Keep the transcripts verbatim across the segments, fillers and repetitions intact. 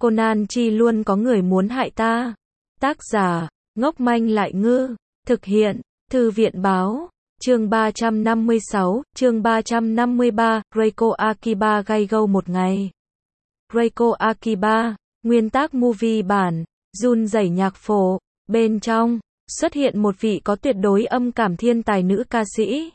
Conan chi luôn có người muốn hại ta. Tác giả, ngốc manh lại ngư. Thực hiện, Thư viện báo. Chương ba trăm năm mươi sáu, chương ba trăm năm mươi ba, Reiko Akiba gây go một ngày. Reiko Akiba, nguyên tác movie bản, run rẩy nhạc phổ. Bên trong, xuất hiện một vị có tuyệt đối âm cảm thiên tài nữ ca sĩ.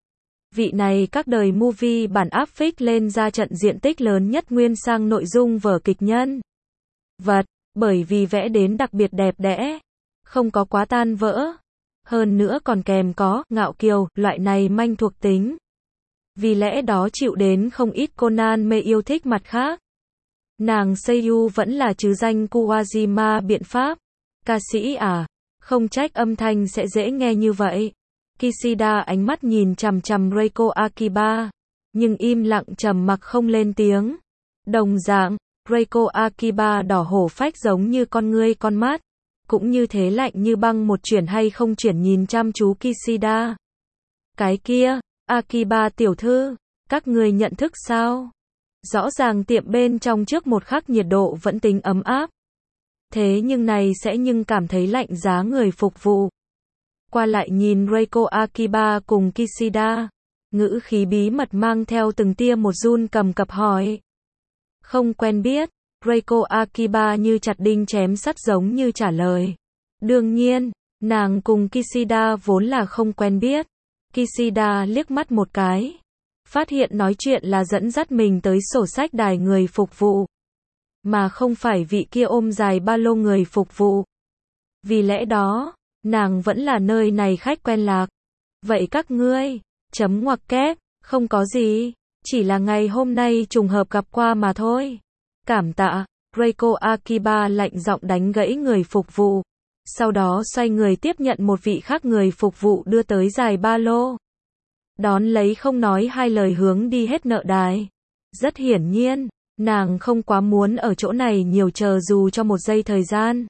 Vị này các đời movie bản áp phích lên ra trận diện tích lớn nhất nguyên sang nội dung vở kịch nhân vật, bởi vì vẽ đến đặc biệt đẹp đẽ, không có quá tan vỡ. Hơn nữa còn kèm có ngạo kiều, loại này manh thuộc tính. Vì lẽ đó chịu đến không ít Conan mê yêu thích mặt khác. Nàng Seiyu vẫn là chứ danh Kuwajima biện pháp. Ca sĩ à, không trách âm thanh sẽ dễ nghe như vậy. Kishida ánh mắt nhìn chằm chằm Reiko Akiba, nhưng im lặng trầm mặc không lên tiếng. Đồng dạng, Reiko Akiba đỏ hổ phách giống như con ngươi con mắt, cũng như thế lạnh như băng một chuyển hay không chuyển nhìn chăm chú Kishida. Cái kia, Akiba tiểu thư, các người nhận thức sao? Rõ ràng tiệm bên trong trước một khắc nhiệt độ vẫn tính ấm áp. Thế nhưng này sẽ nhưng cảm thấy lạnh giá người phục vụ. Qua lại nhìn Reiko Akiba cùng Kishida, ngữ khí bí mật mang theo từng tia một run cầm cập hỏi. Không quen biết, Reiko Akiba như chặt đinh chém sắt giống như trả lời. Đương nhiên, nàng cùng Kishida vốn là không quen biết. Kishida liếc mắt một cái, phát hiện nói chuyện là dẫn dắt mình tới sổ sách đài người phục vụ, mà không phải vị kia ôm dài ba lô người phục vụ. Vì lẽ đó, nàng vẫn là nơi này khách quen lạc. Vậy các ngươi, chấm ngoặc kép, không có gì, chỉ là ngày hôm nay trùng hợp gặp qua mà thôi. Cảm tạ, Reiko Akiba lạnh giọng đánh gãy người phục vụ. Sau đó xoay người tiếp nhận một vị khác người phục vụ đưa tới dài ba lô. Đón lấy không nói hai lời hướng đi hết nợ đài. Rất hiển nhiên, nàng không quá muốn ở chỗ này nhiều chờ dù cho một giây thời gian.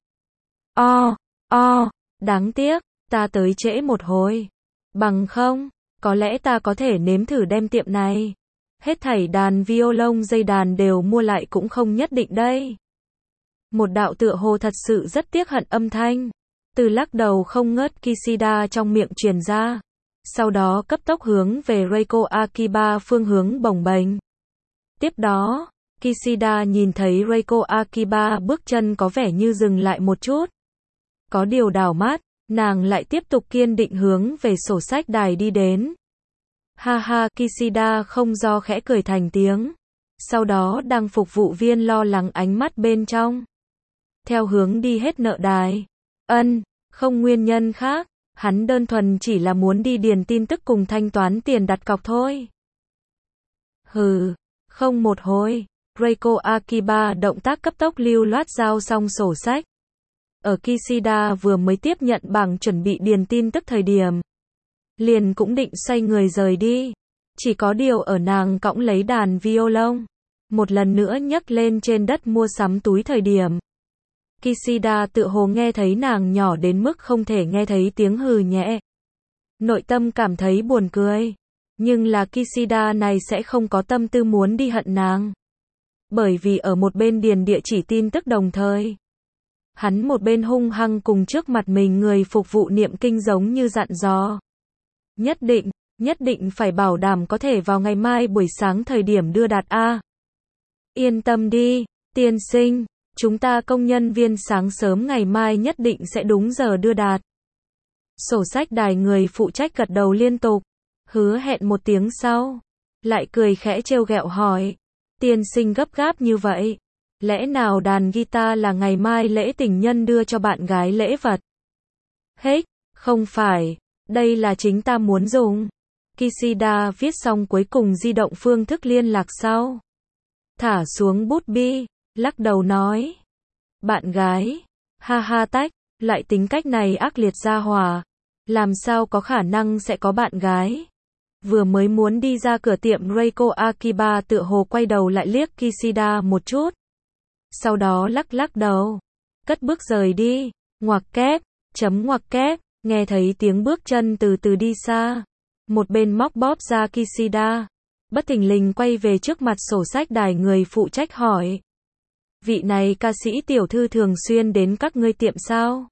O, o, đáng tiếc, ta tới trễ một hồi. Bằng không, có lẽ ta có thể nếm thử đem tiệm này. Hết thảy đàn violon dây đàn đều mua lại cũng không nhất định đây. Một đạo tựa hồ thật sự rất tiếc hận âm thanh, từ lắc đầu không ngớt Kishida trong miệng truyền ra. Sau đó cấp tốc hướng về Reiko Akiba phương hướng bồng bềnh. Tiếp đó, Kishida nhìn thấy Reiko Akiba bước chân có vẻ như dừng lại một chút. Có điều đảo mắt, nàng lại tiếp tục kiên định hướng về sổ sách đài đi đến. Ha ha, Kishida không do khẽ cười thành tiếng. Sau đó đang phục vụ viên lo lắng ánh mắt bên trong. Theo hướng đi hết nợ đài. Ân, không nguyên nhân khác, hắn đơn thuần chỉ là muốn đi điền tin tức cùng thanh toán tiền đặt cọc thôi. Hừ, không một hồi, Reiko Akiba động tác cấp tốc lưu loát giao xong sổ sách. Ở Kishida vừa mới tiếp nhận bảng chuẩn bị điền tin tức thời điểm, liền cũng định xoay người rời đi. Chỉ có điều ở nàng cõng lấy đàn violon, một lần nữa nhấc lên trên đất mua sắm túi thời điểm. Kishida tự hồ nghe thấy nàng nhỏ đến mức không thể nghe thấy tiếng hừ nhẹ. Nội tâm cảm thấy buồn cười. Nhưng là Kishida này sẽ không có tâm tư muốn đi hận nàng. Bởi vì ở một bên điền địa chỉ tin tức đồng thời, hắn một bên hung hăng cùng trước mặt mình người phục vụ niệm kinh giống như dặn dò. Nhất định, nhất định phải bảo đảm có thể vào ngày mai buổi sáng thời điểm đưa đạt A. Yên tâm đi, tiên sinh, chúng ta công nhân viên sáng sớm ngày mai nhất định sẽ đúng giờ đưa đạt. Sổ sách đài người phụ trách gật đầu liên tục, hứa hẹn một tiếng sau, lại cười khẽ trêu ghẹo hỏi, tiên sinh gấp gáp như vậy, lẽ nào đàn guitar là ngày mai lễ tình nhân đưa cho bạn gái lễ vật? Hết, không phải, đây là chính ta muốn dùng. Kishida viết xong cuối cùng di động phương thức liên lạc sau. Thả xuống bút bi, lắc đầu nói. Bạn gái, ha ha tách, loại tính cách này ác liệt ra hòa. Làm sao có khả năng sẽ có bạn gái? Vừa mới muốn đi ra cửa tiệm Reiko Akiba tựa hồ quay đầu lại liếc Kishida một chút. Sau đó lắc lắc đầu, cất bước rời đi, ngoặc kép, chấm ngoặc kép, nghe thấy tiếng bước chân từ từ đi xa. Một bên móc bóp ra Kishida, bất thình lình quay về trước mặt sổ sách đài người phụ trách hỏi. Vị này ca sĩ tiểu thư thường xuyên đến các ngươi tiệm sao?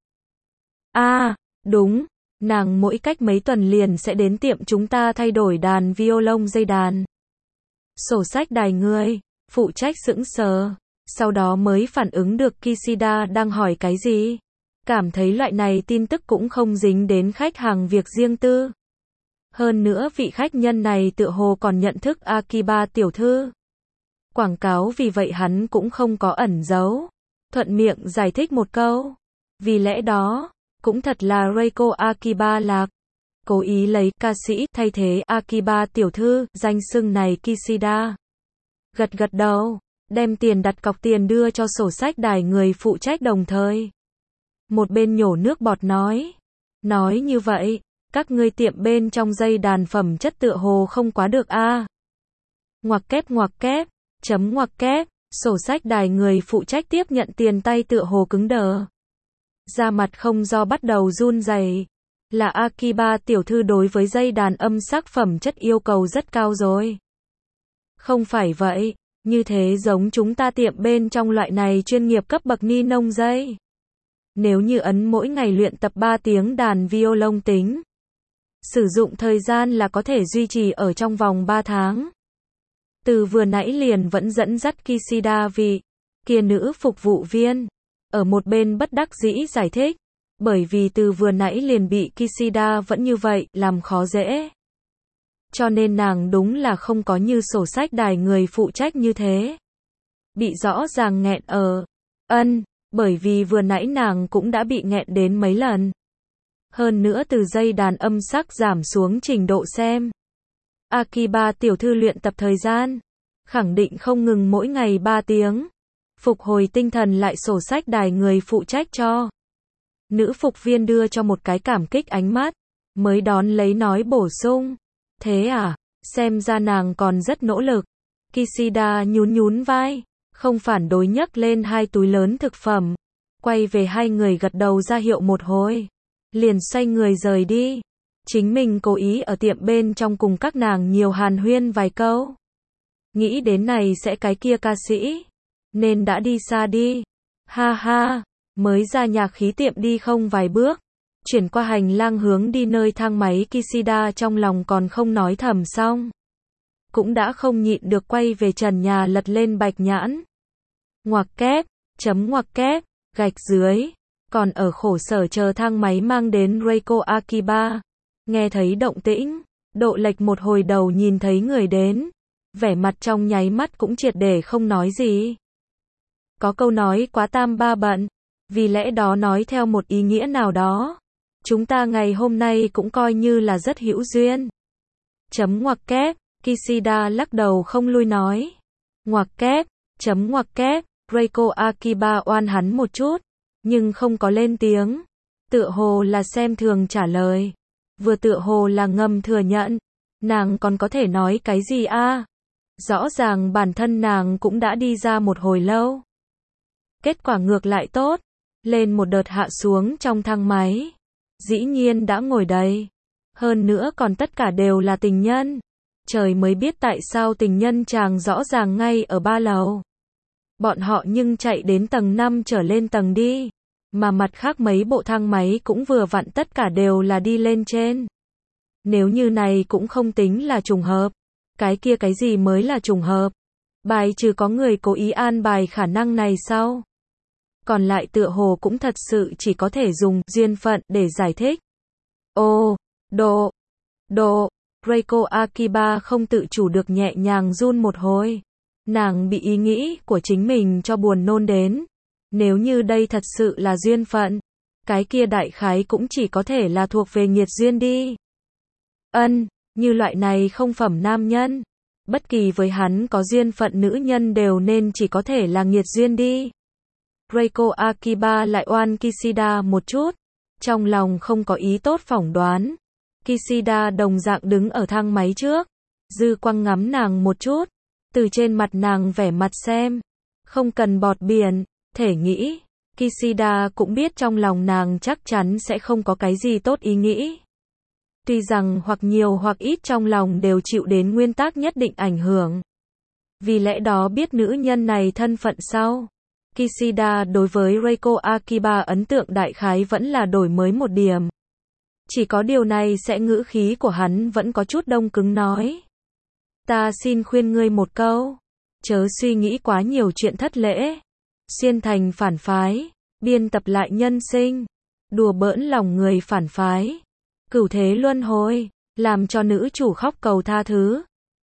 À, đúng, nàng mỗi cách mấy tuần liền sẽ đến tiệm chúng ta thay đổi đàn violon dây đàn. Sổ sách đài người, phụ trách sững sờ, sau đó mới phản ứng được Kishida đang hỏi cái gì. Cảm thấy loại này tin tức cũng không dính đến khách hàng việc riêng tư. Hơn nữa vị khách nhân này tựa hồ còn nhận thức Akiba tiểu thư. Quảng cáo vì vậy hắn cũng không có ẩn giấu. Thuận miệng giải thích một câu. Vì lẽ đó, cũng thật là Reiko Akiba lạc. Cố ý lấy ca sĩ thay thế Akiba tiểu thư, danh xưng này Kishida. Gật gật đầu, đem tiền đặt cọc tiền đưa cho sổ sách đài người phụ trách đồng thời. Một bên nhổ nước bọt nói. Nói như vậy, các ngươi tiệm bên trong dây đàn phẩm chất tựa hồ không quá được a. À. Ngoặc kép ngoặc kép, chấm ngoặc kép, sổ sách đài người phụ trách tiếp nhận tiền tay tựa hồ cứng đờ. Da mặt không do bắt đầu run rẩy. Là Akiba tiểu thư đối với dây đàn âm sắc phẩm chất yêu cầu rất cao rồi. Không phải vậy, như thế giống chúng ta tiệm bên trong loại này chuyên nghiệp cấp bậc ni nông dây. Nếu như ấn mỗi ngày luyện tập ba tiếng đàn violon tính, sử dụng thời gian là có thể duy trì ở trong vòng ba tháng. Từ vừa nãy liền vẫn dẫn dắt Kishida vị kia nữ phục vụ viên, ở một bên bất đắc dĩ giải thích, bởi vì từ vừa nãy liền bị Kishida vẫn như vậy, làm khó dễ. Cho nên nàng đúng là không có như sổ sách đài người phụ trách như thế. Bị rõ ràng nghẹn ở, ân, bởi vì vừa nãy nàng cũng đã bị nghẹn đến mấy lần. Hơn nữa từ dây đàn âm sắc giảm xuống trình độ xem. Akiba tiểu thư luyện tập thời gian, khẳng định không ngừng mỗi ngày ba tiếng. Phục hồi tinh thần lại sổ sách đài người phụ trách cho. Nữ phục viên đưa cho một cái cảm kích ánh mắt, mới đón lấy nói bổ sung. Thế à, xem ra nàng còn rất nỗ lực. Kishida nhún nhún vai, không phản đối nhấc lên hai túi lớn thực phẩm. Quay về hai người gật đầu ra hiệu một hồi. Liền xoay người rời đi. Chính mình cố ý ở tiệm bên trong cùng các nàng nhiều hàn huyên vài câu. Nghĩ đến này sẽ cái kia ca sĩ. Nên đã đi xa đi. Ha ha, mới ra nhà khí tiệm đi không vài bước. Chuyển qua hành lang hướng đi nơi thang máy Kishida trong lòng còn không nói thầm xong. Cũng đã không nhịn được quay về trần nhà lật lên bạch nhãn. Ngoặc kép, chấm ngoặc kép, gạch dưới. Còn ở khổ sở chờ thang máy mang đến Reiko Akiba. Nghe thấy động tĩnh, độ lệch một hồi đầu nhìn thấy người đến. Vẻ mặt trong nháy mắt cũng triệt để không nói gì. Có câu nói quá tam ba bận. Vì lẽ đó nói theo một ý nghĩa nào đó. Chúng ta ngày hôm nay cũng coi như là rất hữu duyên. Chấm ngoặc kép, Kishida lắc đầu không lui nói. Ngoặc kép, chấm ngoặc kép, Reiko Akiba oan hắn một chút, nhưng không có lên tiếng. Tựa hồ là xem thường trả lời. Vừa tựa hồ là ngầm thừa nhận. Nàng còn có thể nói cái gì a? À? Rõ ràng bản thân nàng cũng đã đi ra một hồi lâu. Kết quả ngược lại tốt. Lên một đợt hạ xuống trong thang máy. Dĩ nhiên đã ngồi đầy. Hơn nữa còn tất cả đều là tình nhân. Trời mới biết tại sao tình nhân chàng rõ ràng ngay ở ba lầu. Bọn họ nhưng chạy đến tầng năm trở lên tầng đi. Mà mặt khác mấy bộ thang máy cũng vừa vặn tất cả đều là đi lên trên. Nếu như này cũng không tính là trùng hợp. Cái kia cái gì mới là trùng hợp? Bài trừ có người cố ý an bài khả năng này sao? Còn lại tựa hồ cũng thật sự chỉ có thể dùng duyên phận để giải thích. Ô, độ, độ, Reiko Akiba không tự chủ được nhẹ nhàng run một hồi. Nàng bị ý nghĩ của chính mình cho buồn nôn đến. Nếu như đây thật sự là duyên phận, cái kia đại khái cũng chỉ có thể là thuộc về nghiệt duyên đi. Ân, như loại này không phẩm nam nhân, bất kỳ với hắn có duyên phận nữ nhân đều nên chỉ có thể là nghiệt duyên đi. Reiko Akiba lại oan Kishida một chút, trong lòng không có ý tốt phỏng đoán. Kishida đồng dạng đứng ở thang máy trước, dư quang ngắm nàng một chút, từ trên mặt nàng vẻ mặt xem, không cần bọt biển, thể nghĩ, Kishida cũng biết trong lòng nàng chắc chắn sẽ không có cái gì tốt ý nghĩ. Tuy rằng hoặc nhiều hoặc ít trong lòng đều chịu đến nguyên tắc nhất định ảnh hưởng. Vì lẽ đó biết nữ nhân này thân phận sau, Kishida đối với Reiko Akiba ấn tượng đại khái vẫn là đổi mới một điểm. Chỉ có điều này sẽ ngữ khí của hắn vẫn có chút đông cứng nói. Ta xin khuyên ngươi một câu. Chớ suy nghĩ quá nhiều chuyện thất lễ. Xuyên thành phản phái. Biên tập lại nhân sinh. Đùa bỡn lòng người phản phái. Cửu thế luân hồi. Làm cho nữ chủ khóc cầu tha thứ.